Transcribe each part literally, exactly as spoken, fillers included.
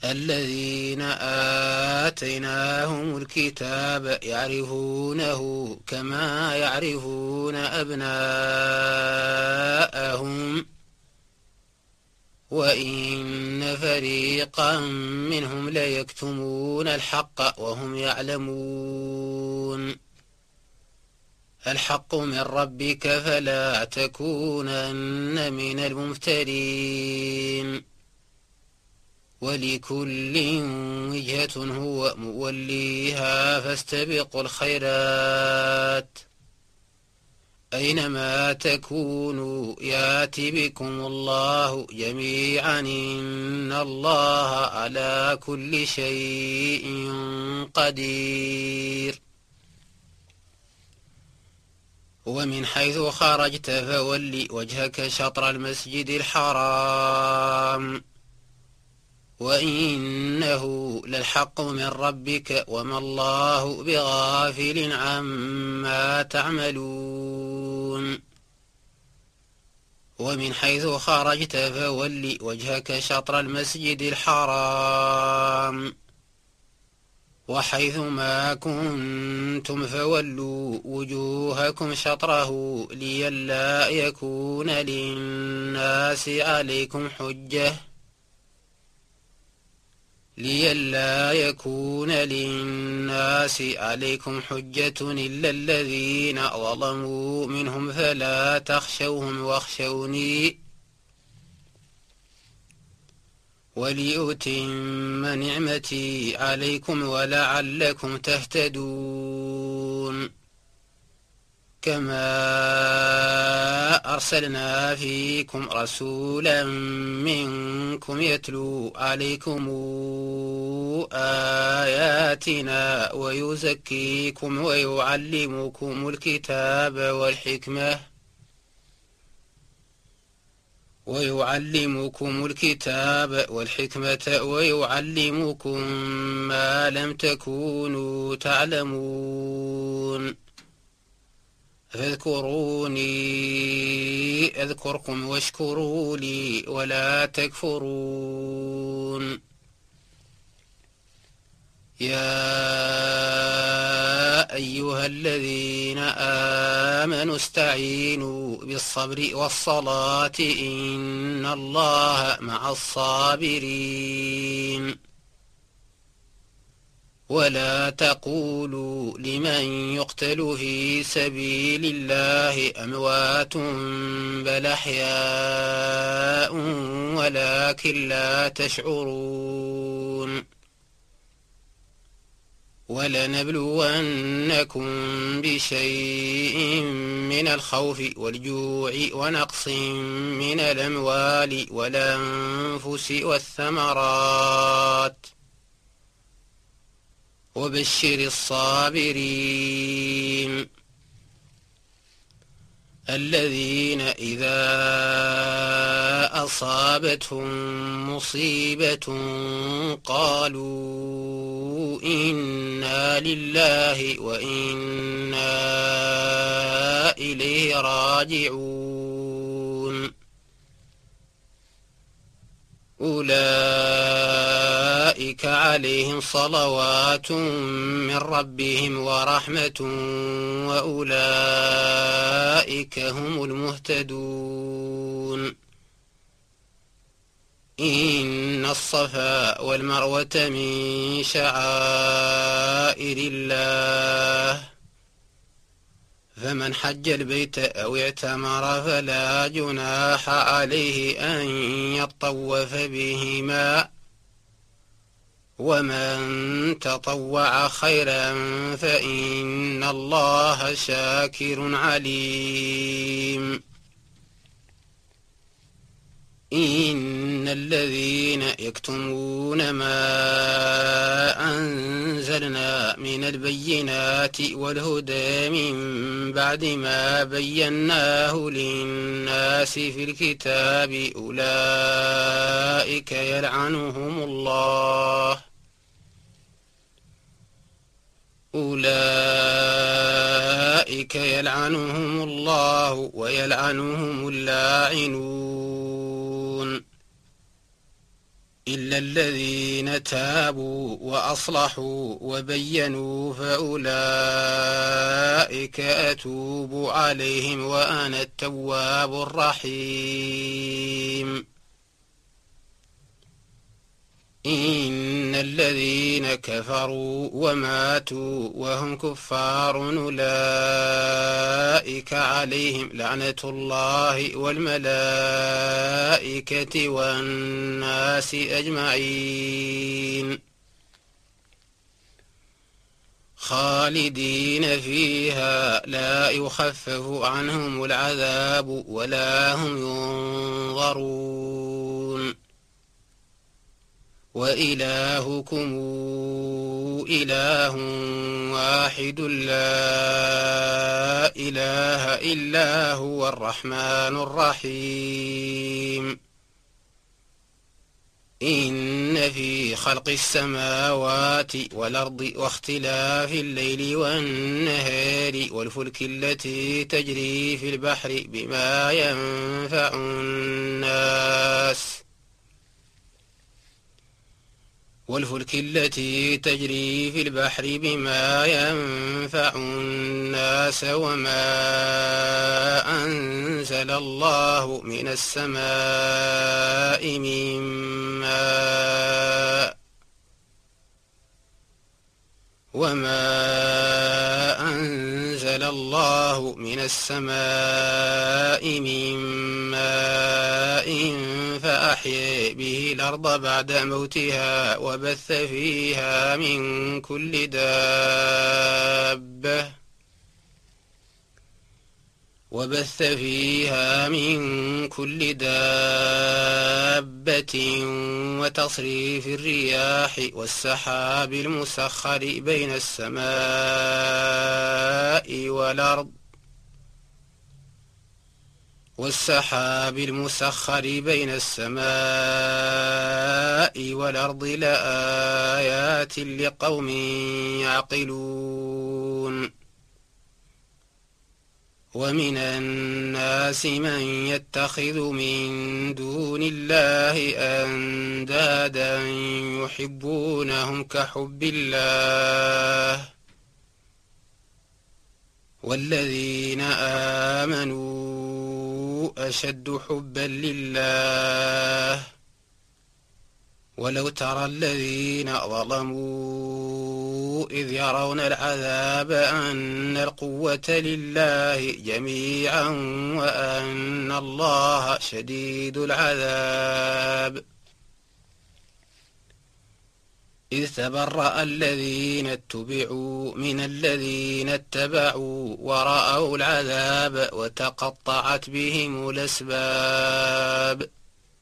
الذين آتيناهم الكتاب يعرفونه كما يعرفون أبناءهم وإن فريقا منهم ليكتمون الحق وهم يعلمون. الحق من ربك فلا تكونن من الممترين. ولكل وجهة هو موليها فاستبقوا الخيرات أينما تكونوا يات بكم الله جميعا إن الله على كل شيء قدير. ومن حيث خرجت فول وجهك شطر المسجد الحرام وإنه للحق من ربك وما الله بغافل عما تعملون. ومن حيث خرجت فول وجهك شطر المسجد الحرام وحيث ما كنتم فولوا وجوهكم شطره لئلا يكون للناس عليكم حجة لئلا يكون للناس عليكم حجة إلا الذين ظلموا منهم فلا تخشوهم واخشوني ولأتم نعمتي عليكم ولعلكم تهتدون. كما أرسلنا فيكم رسولا منكم يتلو عليكم آياتنا ويزكيكم ويعلمكم الكتاب والحكمة ويعلمكم الكتاب والحكمة ويعلمكم ما لم تكونوا تعلمون. فاذكروني أذكركم واشكروا لي ولا تكفرون. يا أيها الذين آمنوا استعينوا بالصبر والصلاة إن الله مع الصابرين. ولا تقولوا لمن يقتل في سبيل الله أموات بل أحياء ولكن لا تشعرون. ولنبلونكم بشيء من الخوف والجوع ونقص من الأموال والأنفس والثمرات وبشر الصابرين الذين إذا أصابتهم مصيبة قالوا إنا لله وإنا إليه راجعون. أولئك عليهم صلوات من ربهم ورحمة وأولئك هم المهتدون. إن الصفا والمروة من شعائر الله فمن حج البيت أو اعتمر فلا جناح عليه أن يطوف بهما ومن تطوع خيرا فإن الله شاكر عليم. إن الذين يكتمون ما أنزلنا من البينات والهدى من بعد ما بيناه للناس في الكتاب أولئك يلعنهم الله أولئك يلعنهم الله ويلعنهم اللاعنون. إلا الذين تابوا وأصلحوا وبينوا فأولئك أتوب عليهم وأنا التواب الرحيم. إن الذين كفروا وماتوا وهم كفار أولئك عليهم لعنة الله والملائكة والناس أجمعين خالدين فيها لا يخفف عنهم العذاب ولا هم ينظرون. وإلهكم إله واحد لا إله إلا هو الرحمن الرحيم. إن في خلق السماوات والأرض واختلاف الليل والنهار والفلك التي تجري في البحر بما ينفع الناس والفلك التي تجري في البحر بما ينفع الناس وما أنزل الله من السماء من ماء وما أنزل الله من السماء من ماء فأحيا به الأرض بعد موتها وبث فيها من كل دابة وبث فيها من كل دابة وتصريف الرياح والسحاب المسخر بين السماء والأرض والسحاب المسخر بين السماء والأرض لآيات لقوم يعقلون. ومن الناس من يتخذ من دون الله أندادا يحبونهم كحب الله والذين آمنوا أشد حبا لله ولو ترى الذين ظلموا إذ يرون العذاب أن القوة لله جميعا وأن الله شديد العذاب إذ تبرأ الذين اتبعوا من الذين اتبعوا ورأوا العذاب وتقطعت بهم الأسباب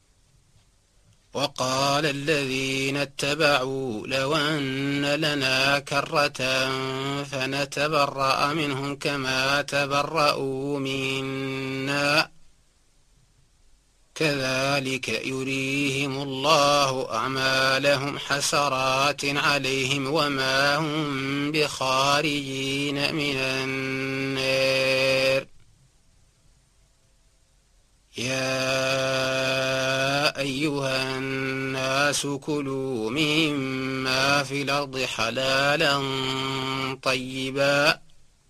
وقال الذين اتبعوا لو أن لنا كرة فنتبرأ منهم كما تبرأوا منا كذلك يريهم الله أعمالهم حسرات عليهم وما هم بخارجين من النار. يا أيها الناس كلوا مما في الأرض حلالا طيبا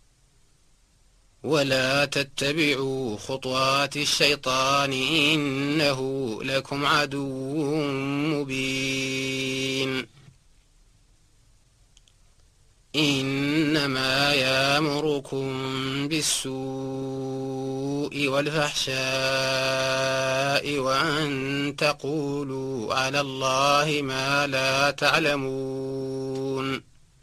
ولا تتبعوا خطوات الشيطان إنه لكم عدو مبين. إنما يأمركم بالسوء والفحشاء وأن تقولوا على الله ما لا تعلمون.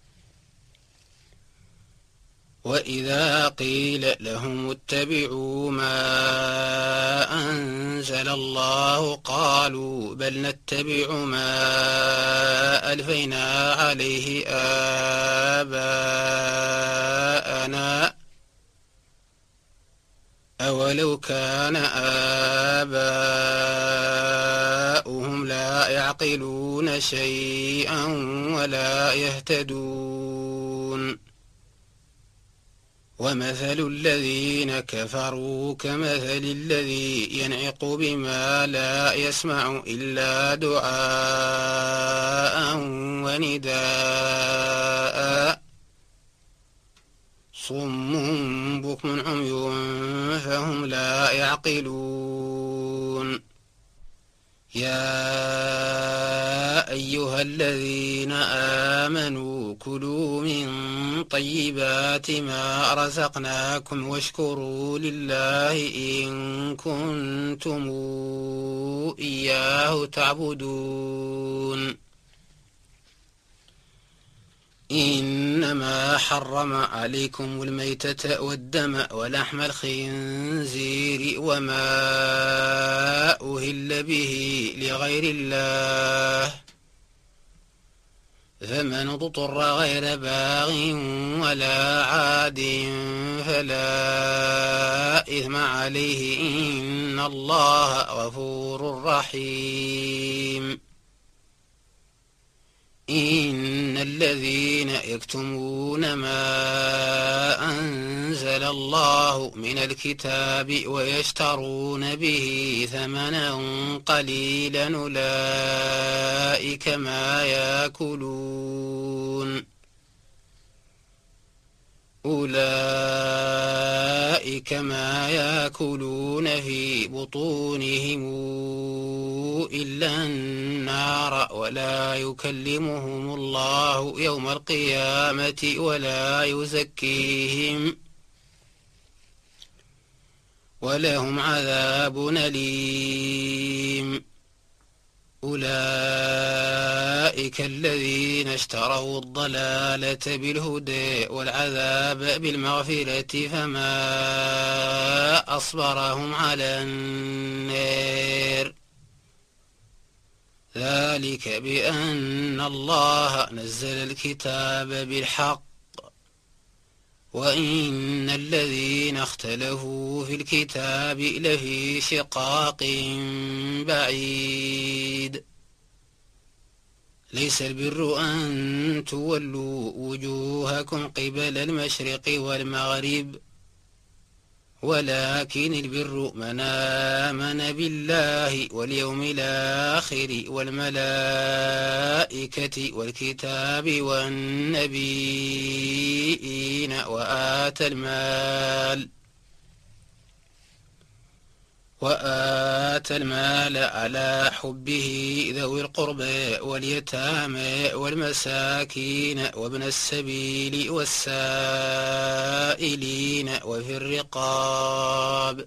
وإذا قيل لهم اتبعوا ما أنزل الله قالوا بل نتبع ما ألفينا عليه آباءنا أولو كان آباؤهم لا يعقلون شيئا ولا يهتدون. ومثل الذين كفروا كمثل الذي ينعق بما لا يسمع إلا دعاء ونداء صم بكم عمي فهم لا يعقلون يا أيها الذين آمنوا كلوا من طيبات ما رزقناكم واشكروا لله إن كنتم إياه تعبدون إنما حرم عليكم الميتة والدم ولحم الخنزير وما أهل به لغير الله فمن اضطر غير باغ ولا عاد فلا إثم عليه إن الله غفور رحيم إن الذين يكتمون ما أنزل الله من الكتاب ويشترون به ثمنا قليلا أولئك ما يأكلون أولئك ما يأكلون في بطونهم إلا النار ولا يكلمهم الله يوم القيامة ولا يزكيهم ولهم عذاب أليم أولئك الذين اشتروا الضلالة بالهدى والعذاب بالمغفرة فما أصبرهم على النار ذلك بأن الله نزل الكتاب بالحق وإن الذين اختلفوا في الكتاب لفي شقاق بعيد ليس البر أن تولوا وجوهكم قبل المشرق والمغرب ولكن البر من آمن بالله واليوم الآخر والملائكة والكتاب والنبيين وآتى المال وآتى المال على حبه ذوي القربى واليتامى والمساكين وابن السبيل والسائلين وفي الرقاب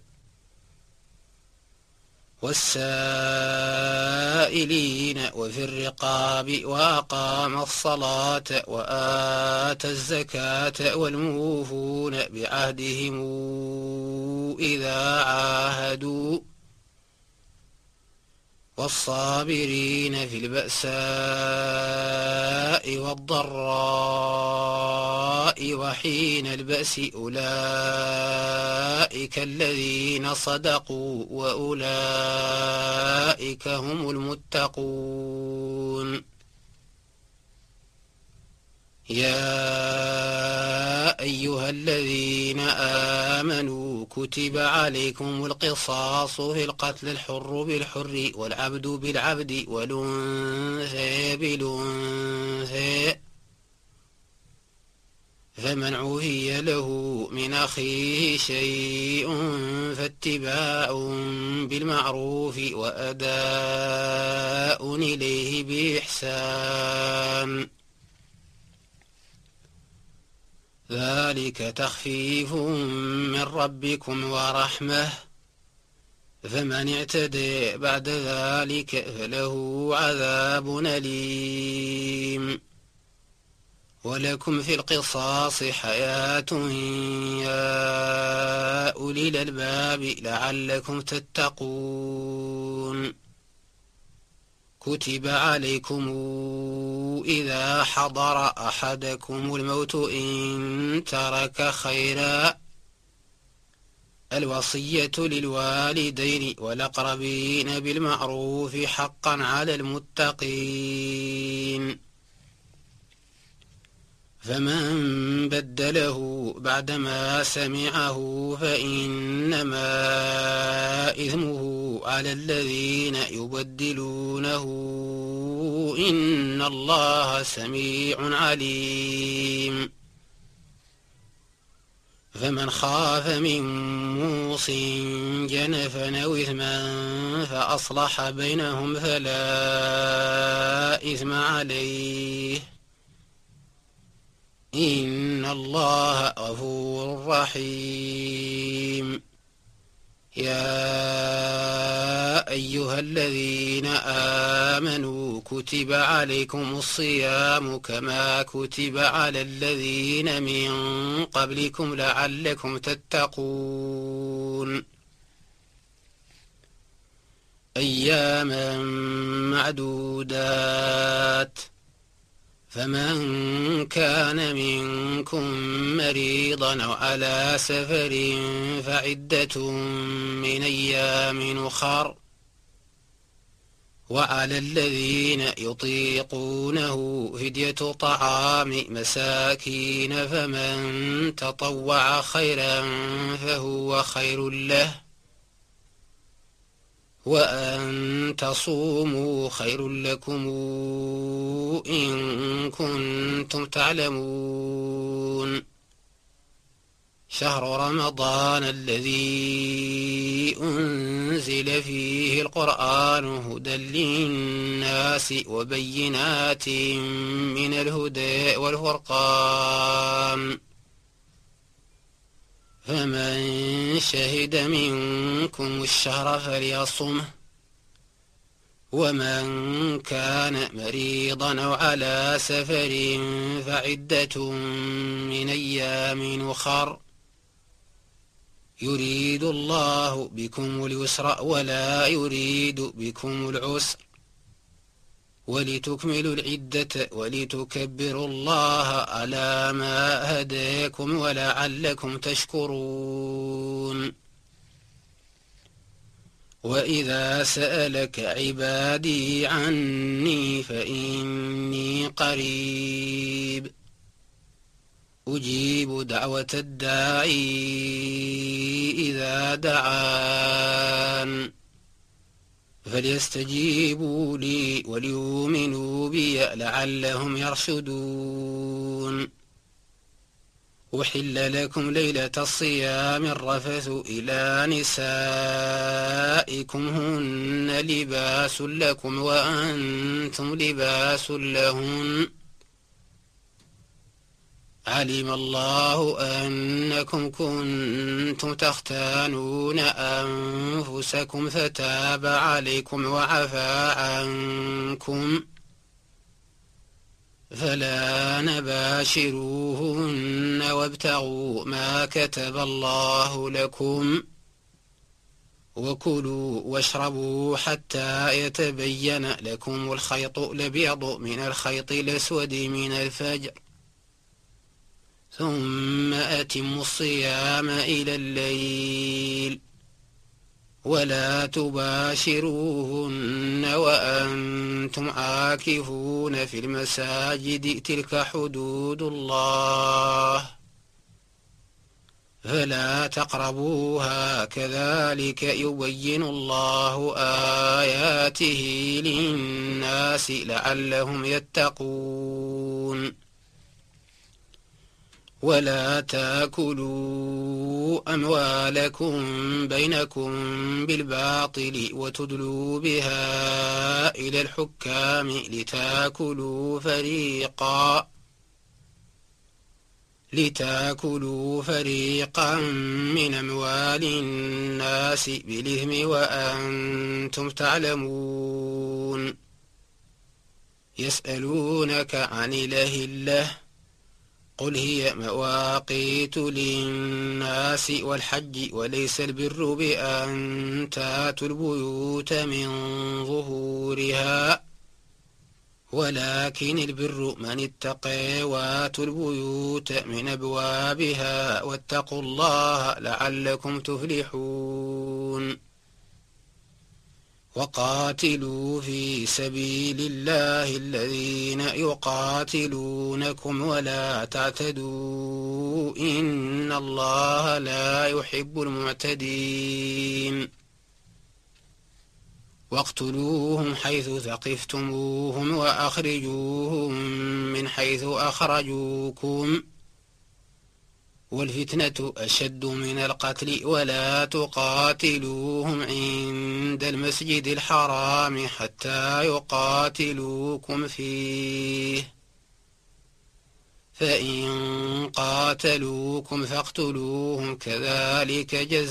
والسائلين وفي الرقاب وأقام الصلاة وآتى الزكاة والموفون بعهدهم إذا عاهدوا والصابرين في البأساء والضراء وحين البأس أولئك الذين صدقوا وأولئك هم المتقون يا أيها الذين آمنوا كتب عليكم القصاص في القتل الحر بالحر والعبد بالعبد والأنثى بالأنثى فمن عفي له من أخيه شيء فاتباع بالمعروف وأداء إليه بإحسان ذلك تخفيف من ربكم ورحمة فمن اعتدى بعد ذلك فله عذاب أليم ولكم في القصاص حياة يا أولي الألباب لعلكم تتقون كتب عليكم إذا حضر أحدكم الموت إن ترك خيرا الوصية للوالدين والأقربين بالمعروف حقا على المتقين فمن بدله بعدما سمعه فإنما إثمه على الذين يبدلونه إن الله سميع عليم. فمن خاف من موص جنفا أو إثما فأصلح بينهم فلا إثم عليه إن الله غفور رحيم. يا أيها الذين آمنوا كتب عليكم الصيام كما كتب على الذين من قبلكم لعلكم تتقون أياما معدودات. فمن كان منكم مريضا أو على سفر فعدة من أيام أخر وعلى الذين يطيقونه فدية طعام مساكين فمن تطوع خيرا فهو خير له وأن تصوموا خير لكم إن كنتم تعلمون. شهر رمضان الذي أنزل فيه القرآن هدى للناس وبينات من الهدى والفرقان فمن شهد منكم الشهر فليصمه ومن كان مريضا أو على سفر فعدة من أيام أخر يريد الله بكم اليسر ولا يريد بكم العسر ولتكملوا العدة ولتكبروا الله على ما هداكم ولعلكم تشكرون. وإذا سألك عبادي عني فإني قريب أجيب دعوة الداعي إذا دعان فليستجيبوا لي وليؤمنوا بي لعلهم يرشدون. أحل لكم ليلة الصيام الرفث إلى نسائكم هن لباس لكم وأنتم لباس لهن علم الله أنكم كنتم تختانون أنفسكم فتاب عليكم وعفى عنكم فلا نباشروهن وابتغوا ما كتب الله لكم وكلوا واشربوا حتى يتبين لكم الخيط الأبيض من الخيط الأسود من الفجر ثم أتموا الصيام إلى الليل ولا تباشروهن وأنتم عاكفون في المساجد تلك حدود الله فلا تقربوها كذلك يبين الله آياته للناس لعلهم يتقون. ولا تاكلوا أموالكم بينكم بالباطل وتدلوا بها إلى الحكام لتاكلوا فريقا لتاكلوا فريقا من أموال الناس بالإثم وأنتم تعلمون. يسألونك عن الأهلة قل هي مواقيت للناس والحج وليس البر بأن تاتوا البيوت من ظهورها ولكن البر من اتقى واتوا البيوت من أبوابها واتقوا الله لعلكم تفلحون. وقاتلوا في سبيل الله الذين يقاتلونكم ولا تعتدوا إن الله لا يحب المعتدين واقتلوهم حيث ثقفتموهم وأخرجوهم من حيث أخرجوكم والفتنة أشد من القتل ولا تقاتلوهم عند المسجد الحرام حتى يقاتلوكم فيه فإن قاتلوكم فاقتلوهم كذلك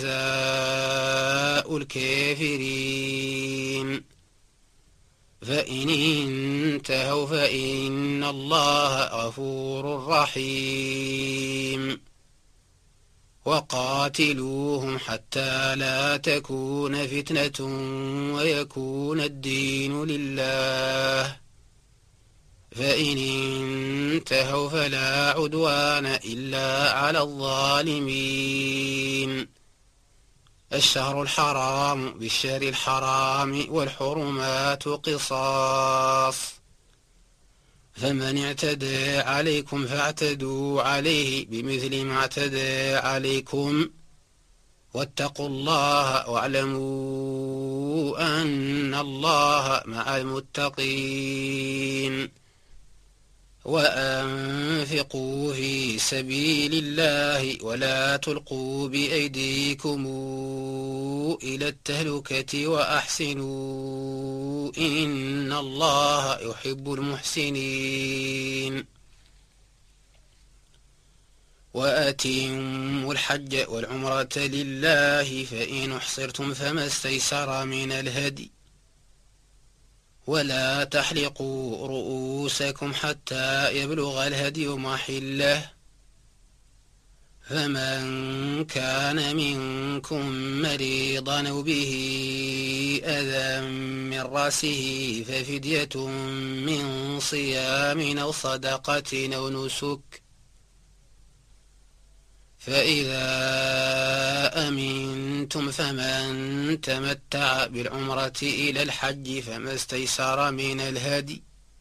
جزاء الكافرين فإن انتهوا فإن الله غفور رحيم وقاتلوهم حتى لا تكون فتنة ويكون الدين لله فإن انتهوا فلا عدوان إلا على الظالمين الشهر الحرام بالشهر الحرام والحرمات قصاص فمن اعتدى عليكم فاعتدوا عليه بمثل ما اعتدى عليكم واتقوا الله واعلموا أن الله مع المتقين وأنفقوا في سبيل الله ولا تلقوا بأيديكم إلى التهلكة وأحسنوا إن الله يحب المحسنين وأتموا الحج والعمرة لله فإن أحصرتم فما استيسر من الهدي ولا تحلقوا رؤوسكم حتى يبلغ الهدي محله فمن كان منكم مريضا أو به أذى من رأسه ففدية من صيام أو صدقة أو نسك فإذا أمنتم فمن تمتع بالعمرة إلى الحج فما استيسر من الهدي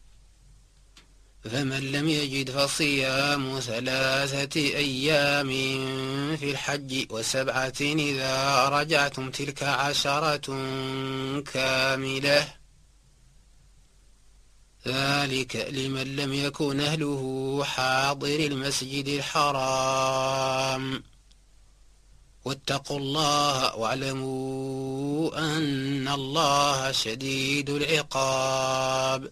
فمن لم يجد فصيام ثلاثة أيام في الحج وسبعة إذا رجعتم تلك عشرة كاملة ذلك لمن لم يكن أهله حاضر المسجد الحرام واتقوا الله واعلموا أن الله شديد العقاب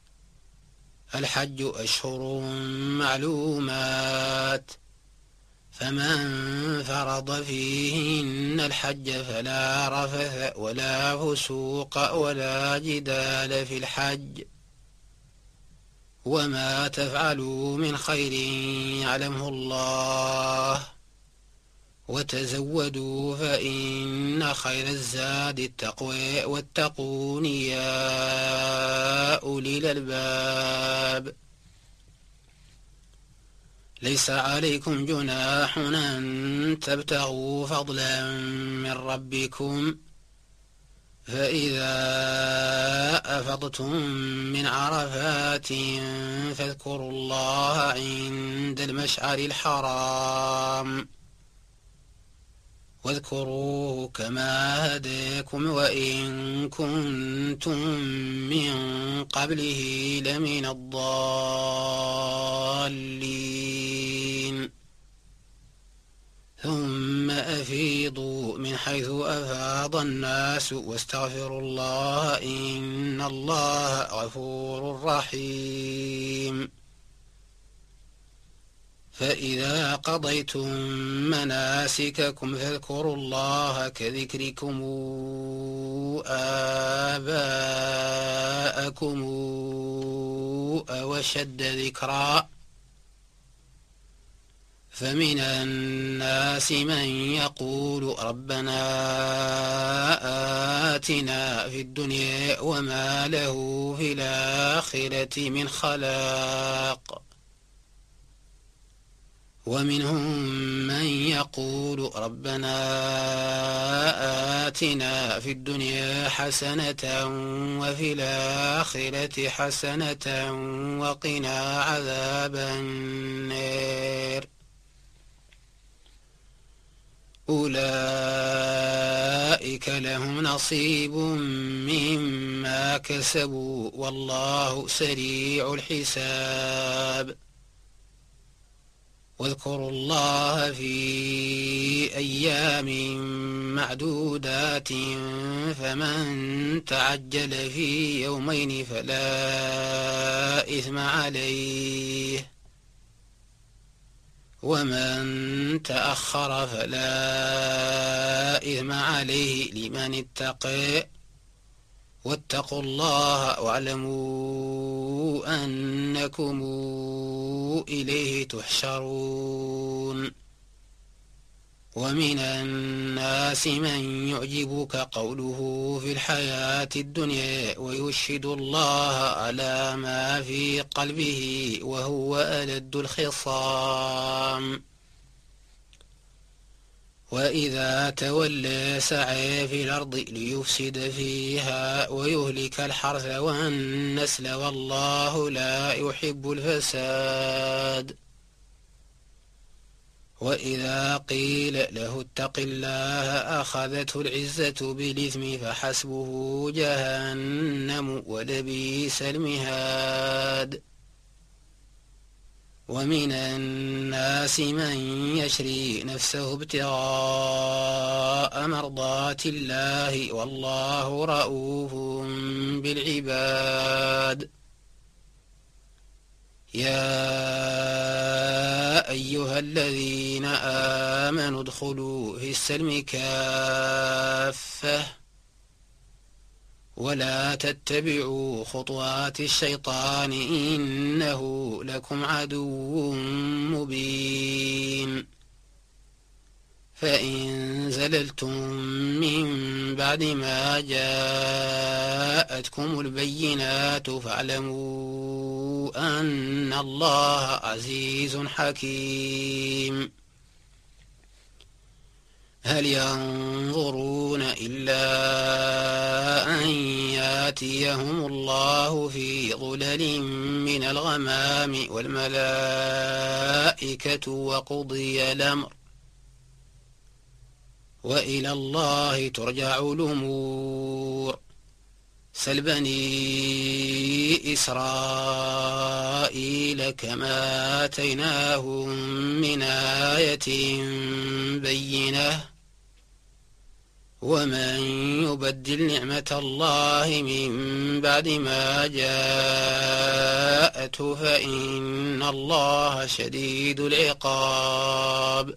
الحج أشهر معلومات فمن فرض فيهن الحج فلا رفث ولا فسوق ولا جدال في الحج وما تفعلوا من خير يعلمه الله وتزودوا فإن خير الزاد التقوى واتقون يا أولي الألباب ليس عليكم جناح أن تبتغوا فضلا من ربكم فإذا أفضتم من عرفات فاذكروا الله عند المشعر الحرام واذكروه كما هداكم وإن كنتم من قبله لمن الضالين ثم أفيضوا من حيث أفاض الناس واستغفروا الله إن الله غفور رحيم فإذا قضيتم مناسككم فاذكروا الله كذكركم آباءكم أو أشد ذكرا فمن الناس من يقول ربنا آتنا في الدنيا وما له في الآخرة من خلاق ومنهم من يقول ربنا آتنا في الدنيا حسنة وفي الآخرة حسنة وقنا عذاب النار أولئك لهم نصيب مما كسبوا والله سريع الحساب واذكروا الله في أيام معدودات فمن تعجل في يومين فلا إثم عليه ومن تأخر فلا إثم عليه لمن اتقى واتقوا الله واعلموا أنكم إليه تحشرون ومن الناس من يعجبك قوله في الحياة الدنيا ويشهد الله على ما في قلبه وهو ألد الخصام وإذا تولى سعى في الأرض ليفسد فيها ويهلك الحرث والنسل والله لا يحب الفساد وإذا قيل له اتق الله أخذته العزة بالإثم فحسبه جهنم ولبئس المهاد ومن الناس من يشري نفسه ابتغاء مرضات الله والله رؤوف بالعباد يا أيها الذين آمنوا ادخلوا في السلم كافة ولا تتبعوا خطوات الشيطان إنه لكم عدو مبين فإن زللتم من بعد ما جاءتكم البينات فاعلموا أن الله عزيز حكيم هل ينظرون إلا أن ياتيهم الله في ظلل من الغمام والملائكة وقضي الأمر وإلى الله ترجع الأمور سل بني إسرائيل كما آتيناهم من آية بينة ومن يبدل نعمة الله من بعد ما جاءته فإن الله شديد العقاب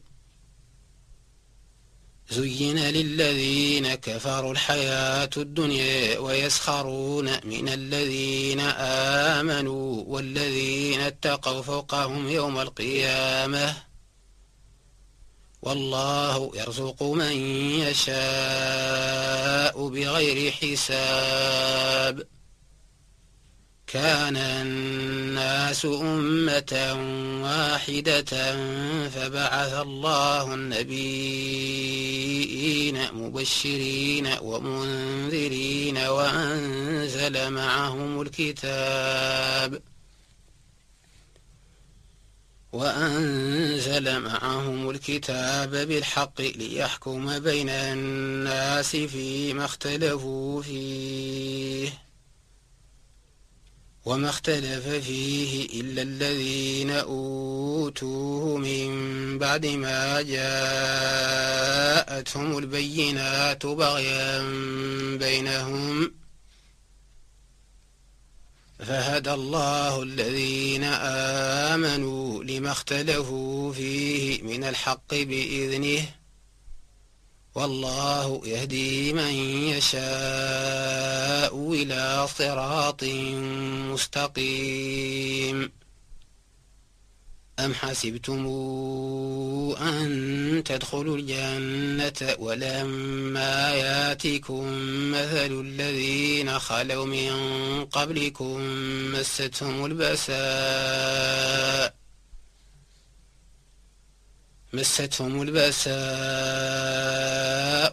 زين للذين كفروا الحياة الدنيا ويسخرون من الذين آمنوا والذين اتقوا فوقهم يوم القيامة والله يرزق من يشاء بغير حساب كان الناس أمة واحدة فبعث الله النبيين مبشرين ومنذرين وأنزل معهم الكتاب وأنزل معهم الكتاب بالحق ليحكم بين الناس فيما اختلفوا فيه وما اختلف فيه إلا الذين أوتوه من بعد ما جاءتهم البينات بغيا بينهم فهدى الله الذين آمنوا لما اختلفوا فيه من الحق بإذنه والله يهدي من يشاء إلى صراط مستقيم أم حسبتم أن تدخلوا الجنة ولما ياتكم مثل الذين خلوا من قبلكم مستهم البأساء مستهم البأساء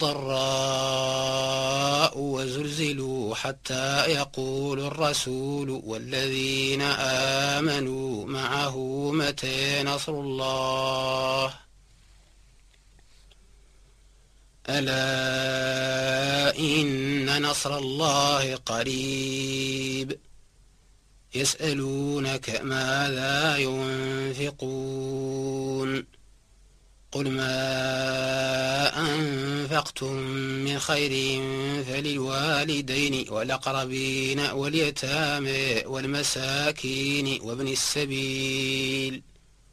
والضراء وزلزلوا حتى يقول الرسول والذين آمنوا معه متى نصر الله ألا إن نصر الله قريب يسألونك ماذا ينفقون قل ما أنفقتم من خير فللوالدين والأقربين واليتامى والمساكين وابن السبيل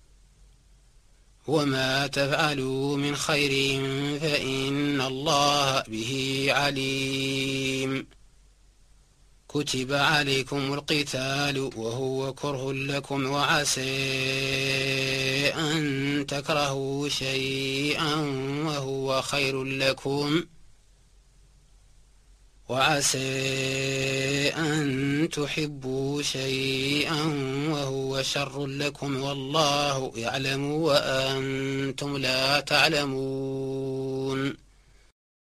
وما تفعلوا من خير فإن الله به عليم كتب عليكم القتال وهو كره لكم وعسى أن تكرهوا شيئا وهو خير لكم وعسى أن تحبوا شيئا وهو شر لكم والله يعلم وأنتم لا تعلمون